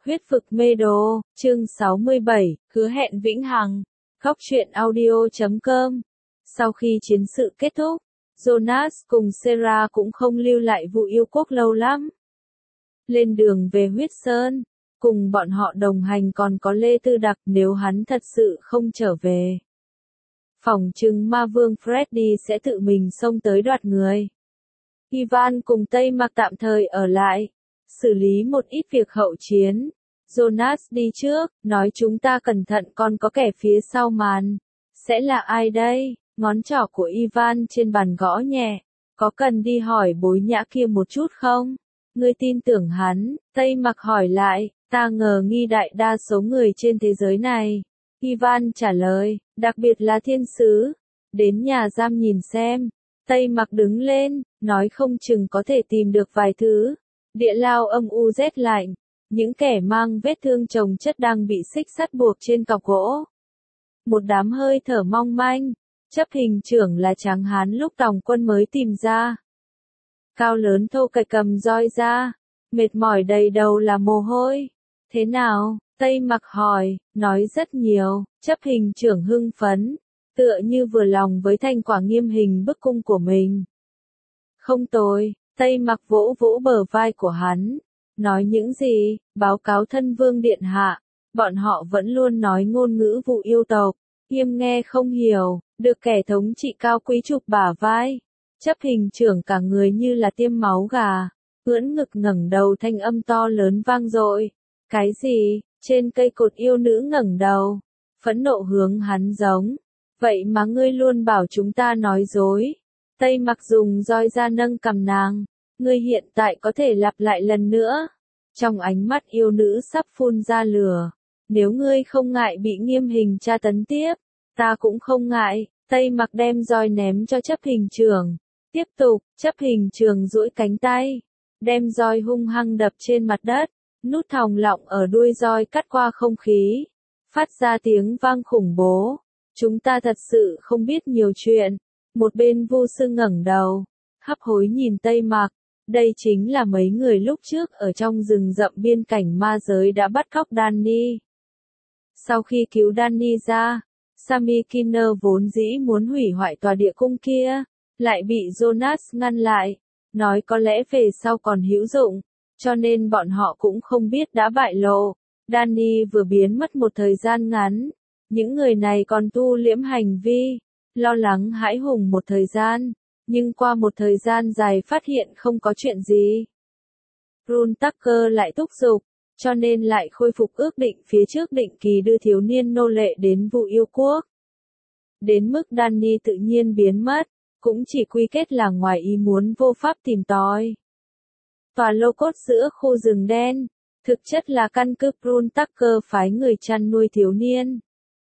Huyết vực mê đồ, chương 67, hứa hẹn vĩnh hằng. Góc truyện audio.com. Sau khi chiến sự kết thúc, Jonas cùng Sarah cũng không lưu lại Vụ Yêu Quốc lâu lắm. Lên đường về Huyết Sơn, cùng bọn họ đồng hành còn có Lê Tư Đặc nếu hắn thật sự không trở về. Phỏng chừng ma vương Freddy sẽ tự mình xông tới đoạt người. Ivan cùng Tây Mặc tạm thời ở lại, xử lý một ít việc hậu chiến. Jonas đi trước, nói chúng ta cẩn thận còn có kẻ phía sau màn. Sẽ là ai đây? Ngón trỏ của Ivan trên bàn gõ nhẹ. Có cần đi hỏi bối nhã kia một chút không? Ngươi tin tưởng hắn? Tây Mặc hỏi lại, ta ngờ nghi đại đa số người trên thế giới này. Ivan trả lời, đặc biệt là thiên sứ. Đến nhà giam nhìn xem. Tây Mặc đứng lên, nói không chừng có thể tìm được vài thứ. Địa lao âm u rét lạnh. Những kẻ mang vết thương chồng chất đang bị xích sắt buộc trên cọc gỗ. Một đám hơi thở mong manh. Chấp hình trưởng là tráng hán lúc tòng quân mới tìm ra. Cao lớn thô kệch cầm roi ra. Mệt mỏi đầy đầu là mồ hôi. Thế nào? Tây Mặc hỏi, nói rất nhiều. Chấp hình trưởng hưng phấn. Tựa như vừa lòng với thành quả nghiêm hình bức cung của mình. Không tồi. Tây Mặc vỗ vỗ bờ vai của hắn. Nói những gì? Báo cáo thân vương điện hạ. Bọn họ vẫn luôn nói ngôn ngữ Vụ yêu tộc. Nghiêm nghe không hiểu, được kẻ thống trị cao quý chụp bả vai. Chấp hình trưởng cả người như là tiêm máu gà. Ưỡn ngực ngẩng đầu thanh âm to lớn vang dội. Cái gì? Trên cây cột yêu nữ ngẩng đầu. Phẫn nộ hướng hắn giống. Vậy mà ngươi luôn bảo chúng ta nói dối. Tây Mặc dùng roi ra nâng cằm nàng. Ngươi hiện tại có thể lặp lại lần nữa. Trong ánh mắt yêu nữ sắp phun ra lửa. Nếu ngươi không ngại bị nghiêm hình tra tấn tiếp, ta cũng không ngại. Tây Mặc đem roi ném cho chấp hình trưởng. Tiếp tục, chấp hình trưởng duỗi cánh tay. Đem roi hung hăng đập trên mặt đất. Nút thòng lọng ở đuôi roi cắt qua không khí. Phát ra tiếng vang khủng bố. Chúng ta thật sự không biết nhiều chuyện. Một bên Vu Sư ngẩng đầu. Hấp hối nhìn Tây Mặc. Đây chính là mấy người lúc trước ở trong rừng rậm biên cảnh ma giới đã bắt cóc Danny. Sau khi cứu Danny ra, Sami Kinner vốn dĩ muốn hủy hoại tòa địa cung kia, lại bị Jonas ngăn lại, nói có lẽ về sau còn hữu dụng, cho nên bọn họ cũng không biết đã bại lộ. Danny vừa biến mất một thời gian ngắn, những người này còn tu liễm hành vi, lo lắng hãi hùng một thời gian. Nhưng qua một thời gian dài phát hiện không có chuyện gì. Brun Tucker lại thúc giục, cho nên lại khôi phục ước định phía trước định kỳ đưa thiếu niên nô lệ đến Vụ Yêu Quốc. Đến mức Danny tự nhiên biến mất, cũng chỉ quy kết là ngoài ý muốn vô pháp tìm tòi. Tòa lô cốt giữa khu rừng đen, thực chất là căn cứ Brun Tucker phái người chăn nuôi thiếu niên.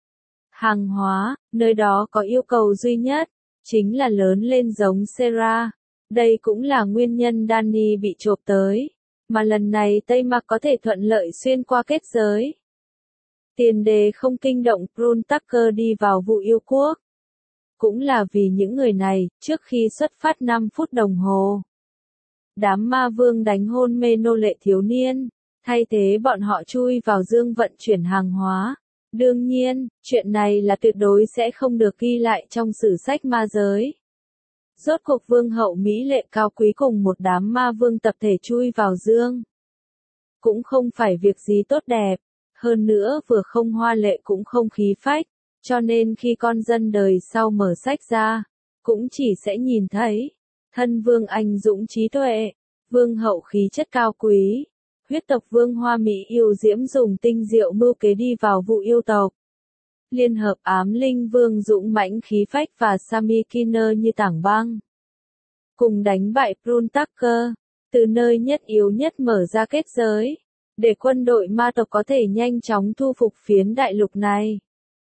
Hàng hóa, nơi đó có yêu cầu duy nhất. Chính là lớn lên giống Sarah. Đây cũng là nguyên nhân Danny bị chộp tới. Mà lần này Tây Mặc có thể thuận lợi xuyên qua kết giới. Tiền đề không kinh động Brun Tucker đi vào Vụ Yêu Quốc. Cũng là vì những người này, trước khi xuất phát 5 phút đồng hồ. Đám ma vương đánh hôn mê nô lệ thiếu niên. Thay thế bọn họ chui vào dương vận chuyển hàng hóa. Đương nhiên, chuyện này là tuyệt đối sẽ không được ghi lại trong sử sách ma giới. Rốt cuộc vương hậu Mỹ lệ cao quý cùng một đám ma vương tập thể chui vào dương. Cũng không phải việc gì tốt đẹp, hơn nữa vừa không hoa lệ cũng không khí phách, cho nên khi con dân đời sau mở sách ra, cũng chỉ sẽ nhìn thấy, thân vương anh dũng trí tuệ, vương hậu khí chất cao quý. Huyết tộc vương hoa Mỹ yêu diễm dùng tinh diệu mưu kế đi vào Vụ yêu tộc. Liên hợp ám linh vương dũng mãnh khí phách và Sami Kinner như tảng băng. Cùng đánh bại Brun Tucker, từ nơi nhất yếu nhất mở ra kết giới, để quân đội ma tộc có thể nhanh chóng thu phục phiến đại lục này.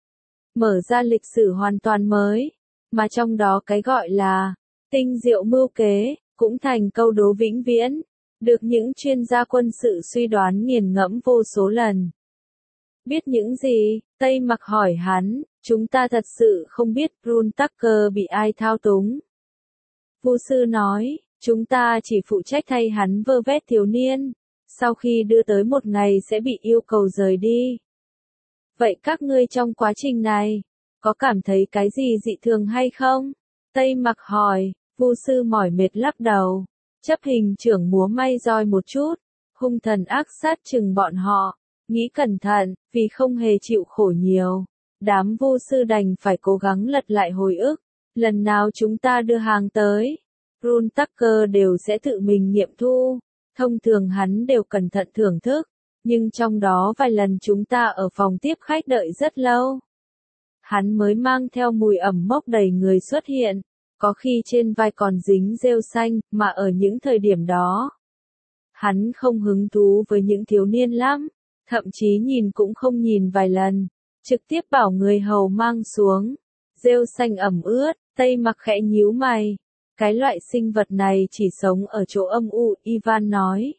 Mở ra lịch sử hoàn toàn mới, mà trong đó cái gọi là tinh diệu mưu kế, cũng thành câu đố vĩnh viễn. Được những chuyên gia quân sự suy đoán nghiền ngẫm vô số lần. Biết những gì? Tây Mặc hỏi hắn, chúng ta thật sự không biết Brun Tucker bị ai thao túng. Vu sư nói, chúng ta chỉ phụ trách thay hắn vơ vét thiếu niên. sau khi đưa tới một ngày sẽ bị yêu cầu rời đi. Vậy các ngươi trong quá trình này, có cảm thấy cái gì dị thường hay không? Tây Mặc hỏi, Vu sư mỏi mệt lắc đầu. Chấp hình trưởng múa may roi một chút, hung thần ác sát chừng bọn họ, nghĩ cẩn thận, vì không hề chịu khổ nhiều. Đám Vu sư đành phải cố gắng lật lại hồi ức, lần nào chúng ta đưa hàng tới, Run Tucker đều sẽ tự mình nghiệm thu, thông thường hắn đều cẩn thận thưởng thức, nhưng trong đó vài lần chúng ta ở phòng tiếp khách đợi rất lâu. Hắn mới mang theo mùi ẩm mốc đầy người xuất hiện, có khi trên vai còn dính rêu xanh, mà ở những thời điểm đó, hắn không hứng thú với những thiếu niên lắm, thậm chí nhìn cũng không nhìn vài lần, trực tiếp bảo người hầu mang xuống. Rêu xanh ẩm ướt, Tây Mặc khẽ nhíu mày. Cái loại sinh vật này chỉ sống ở chỗ âm u, Ivan nói.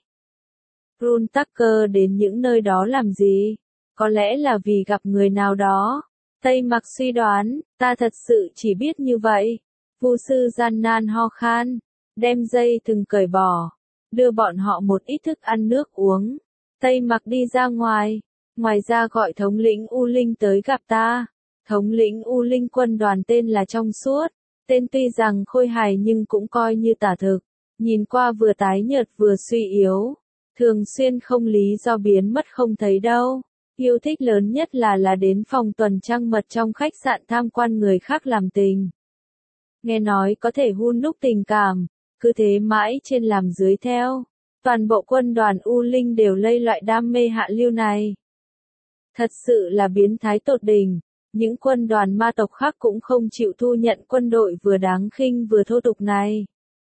Run Tucker đến những nơi đó làm gì? Có lẽ là vì gặp người nào đó. Tây Mặc suy đoán, ta thật sự chỉ biết như vậy. Vu sư gian nan ho khan, đem dây thừng cởi bỏ, đưa bọn họ một ít thức ăn nước uống. Tây Mặc đi ra ngoài, ngoài ra gọi thống lĩnh U Linh tới gặp ta. Thống lĩnh U Linh quân đoàn tên là Trong Suốt, tên tuy rằng khôi hài nhưng cũng coi như tả thực, nhìn qua vừa tái nhợt vừa suy yếu, thường xuyên không lý do biến mất không thấy đâu. Yêu thích lớn nhất là đến phòng tuần trăng mật trong khách sạn tham quan người khác làm tình. Nghe nói có thể hun đúc tình cảm, cứ thế mãi trên làm dưới theo. Toàn bộ quân đoàn U Linh đều lây loại đam mê hạ lưu này. Thật sự là biến thái tột đỉnh. Những quân đoàn ma tộc khác cũng không chịu thu nhận quân đội vừa đáng khinh vừa thô tục này.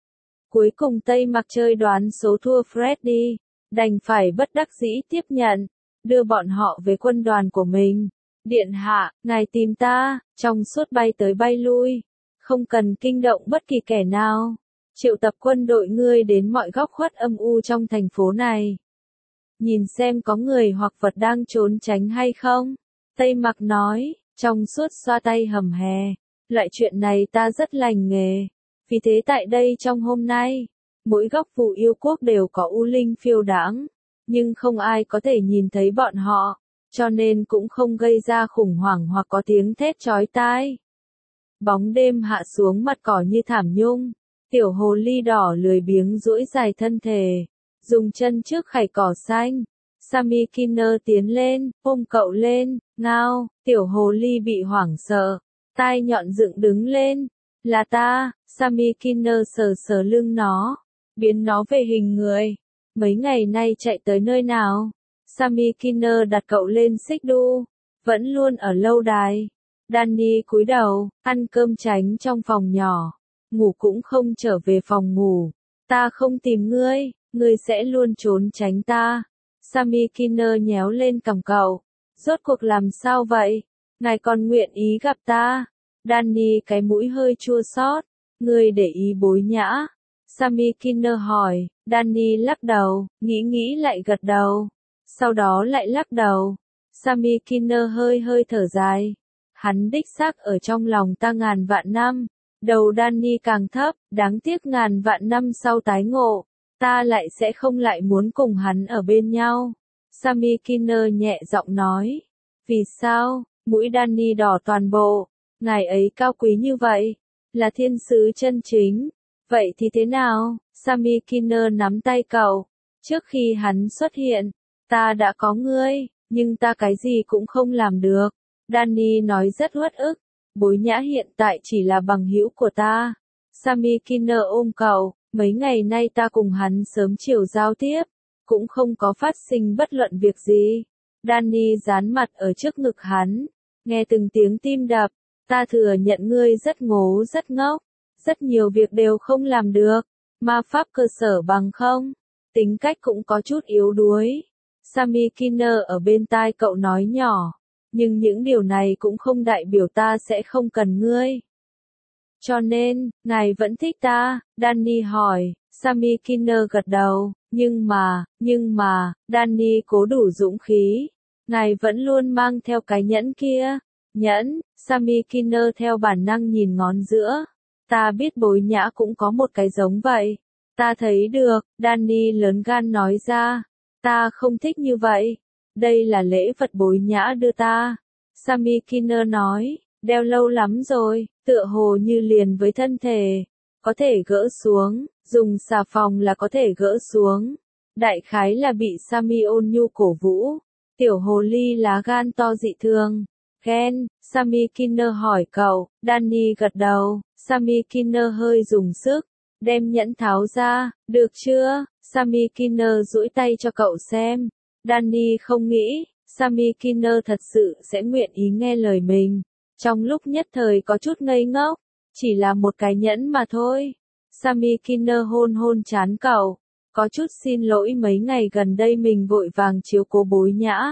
Cuối cùng Tây Mặc chơi đoán số thua Freddy, đành phải bất đắc dĩ tiếp nhận, đưa bọn họ về quân đoàn của mình. Điện hạ, ngài tìm ta, Trong Suốt bay tới bay lui, không cần kinh động bất kỳ kẻ nào. Triệu tập quân đội ngươi đến mọi góc khuất âm u trong thành phố này. Nhìn xem có người hoặc vật đang trốn tránh hay không. Tây Mặc nói. Trong Suốt xoa tay hầm hè, loại chuyện này ta rất lành nghề, vì thế tại đây trong hôm nay, mỗi góc vụ yêu quốc đều có U Linh phiêu đãng, nhưng không ai có thể nhìn thấy bọn họ, cho nên cũng không gây ra khủng hoảng hoặc có tiếng thét chói tai. Bóng đêm hạ xuống mặt cỏ như thảm nhung, tiểu hồ ly đỏ lười biếng duỗi dài thân thể, dùng chân trước khảy cỏ xanh. Sammy Kinner tiến lên, ôm cậu lên, ngao, tiểu hồ ly bị hoảng sợ, tai nhọn dựng đứng lên, là ta. Sammy Kinner sờ sờ lưng nó, biến nó về hình người, mấy ngày nay chạy tới nơi nào? Sammy Kinner đặt cậu lên xích đu, vẫn luôn ở lâu đài. Danny cúi đầu, ăn cơm tránh trong phòng nhỏ, ngủ cũng không trở về phòng ngủ, ta không tìm ngươi, ngươi sẽ luôn trốn tránh ta. Sammy Kinner nhéo lên cằm cậu. Rốt cuộc làm sao vậy? Ngài còn nguyện ý gặp ta? Danny cái mũi hơi chua xót. Ngươi để ý bối nhã. Sammy Kinner hỏi. Danny lắc đầu, nghĩ lại gật đầu. Sau đó lại lắc đầu. Sammy Kinner hơi thở dài. Hắn đích xác ở trong lòng ta ngàn vạn năm. Đầu Danny càng thấp, đáng tiếc ngàn vạn năm sau tái ngộ. Ta lại sẽ không lại muốn cùng hắn ở bên nhau. Sammy Kinner nhẹ giọng nói. Vì sao? Mũi Danny đỏ toàn bộ. Ngài ấy cao quý như vậy. Là thiên sứ chân chính. Vậy thì thế nào? Sammy Kinner nắm tay cậu. Trước khi hắn xuất hiện, ta đã có ngươi, nhưng ta cái gì cũng không làm được. Danny nói rất uất ức. Bối nhã hiện tại chỉ là bằng hữu của ta. Sammy Kinner ôm cậu. Mấy ngày nay ta cùng hắn sớm chiều giao tiếp, cũng không có phát sinh bất luận việc gì. Danny dán mặt ở trước ngực hắn, nghe từng tiếng tim đập, ta thừa nhận ngươi rất ngố rất ngốc, rất nhiều việc đều không làm được, ma pháp cơ sở bằng không, tính cách cũng có chút yếu đuối. Sammy Kinner ở bên tai cậu nói nhỏ, nhưng những điều này cũng không đại biểu ta sẽ không cần ngươi. Cho nên, ngài vẫn thích ta, Danny hỏi. Sammy Kinner gật đầu, nhưng mà, Danny cố đủ dũng khí. Ngài vẫn luôn mang theo cái nhẫn kia. Nhẫn, Sammy Kinner theo bản năng nhìn ngón giữa. Ta biết bối nhã cũng có một cái giống vậy. Ta thấy được, Danny lớn gan nói ra. Ta không thích như vậy. Đây là lễ vật Bối Nhã đưa ta. Sami Kinner nói, đeo lâu lắm rồi, tựa hồ như liền với thân thể. Có thể gỡ xuống, dùng xà phòng là có thể gỡ xuống. Đại khái là bị Sami ôn nhu cổ vũ. Tiểu hồ ly lá gan to dị thường. Ghen, Sami Kinner hỏi cậu, Danny gật đầu, Sami Kinner hơi dùng sức, đem nhẫn tháo ra, được chưa? Sami Kinner duỗi tay cho cậu xem. Danny không nghĩ, Sami Kinner thật sự sẽ nguyện ý nghe lời mình. Trong lúc nhất thời có chút ngây ngốc, chỉ là một cái nhẫn mà thôi. Sami Kinner hôn hôn trán cậu, có chút xin lỗi mấy ngày gần đây mình vội vàng chiếu cố Bối Nhã.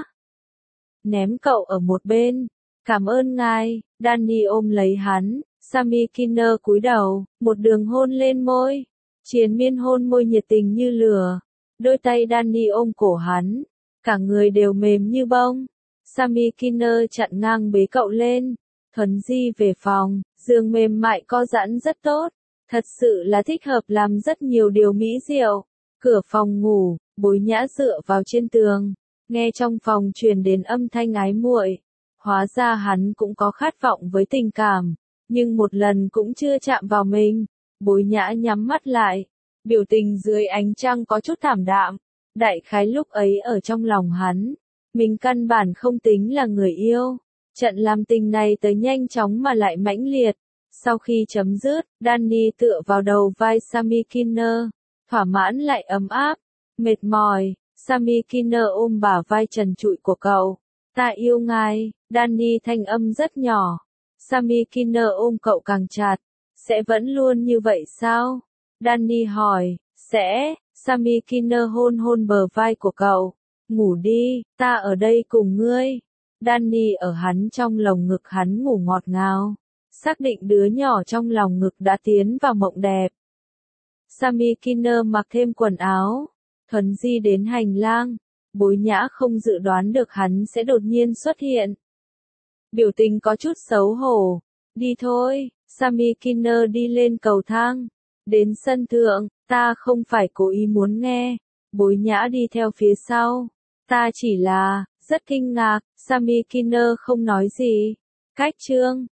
Ném cậu ở một bên. Cảm ơn ngài, Danny ôm lấy hắn, Sami Kinner cúi đầu, một đường hôn lên môi. Triền miên hôn môi nhiệt tình như lửa. Đôi tay Danny ôm cổ hắn, cả người đều mềm như bông. Sami Kinner chặn ngang bế cậu lên. Thuấn di về phòng, giường mềm mại co giãn rất tốt. Thật sự là thích hợp làm rất nhiều điều mỹ diệu. Cửa phòng ngủ, Bối Nhã dựa vào trên tường. Nghe trong phòng truyền đến âm thanh ái muội. Hóa ra hắn cũng có khát vọng với tình cảm, nhưng một lần cũng chưa chạm vào mình. Bối Nhã nhắm mắt lại, biểu tình dưới ánh trăng có chút thảm đạm. Đại khái lúc ấy ở trong lòng hắn, mình căn bản không tính là người yêu. Trận làm tình này tới nhanh chóng mà lại mãnh liệt. Sau khi chấm dứt, Danny tựa vào đầu vai Sami Kinner, thỏa mãn lại ấm áp. Mệt mỏi, Sami Kinner ôm bả vai trần trụi của cậu. Ta yêu ngài, Danny thanh âm rất nhỏ. Sami Kinner ôm cậu càng chặt. Sẽ vẫn luôn như vậy sao? Danny hỏi. Sẽ, Sami Kinner hôn hôn bờ vai của cậu. Ngủ đi, ta ở đây cùng ngươi. Danny ở hắn trong lồng ngực hắn ngủ ngọt ngào. Xác định đứa nhỏ trong lòng ngực đã tiến vào mộng đẹp. Sami Kinner mặc thêm quần áo. Thuấn di đến hành lang. Bối Nhã không dự đoán được hắn sẽ đột nhiên xuất hiện. Biểu tình có chút xấu hổ. Đi thôi, Sami Kinner đi lên cầu thang. Đến sân thượng, ta không phải cố ý muốn nghe. Bối Nhã đi theo phía sau. Ta chỉ là, rất kinh ngạc, Sami Kinner không nói gì. Cách chương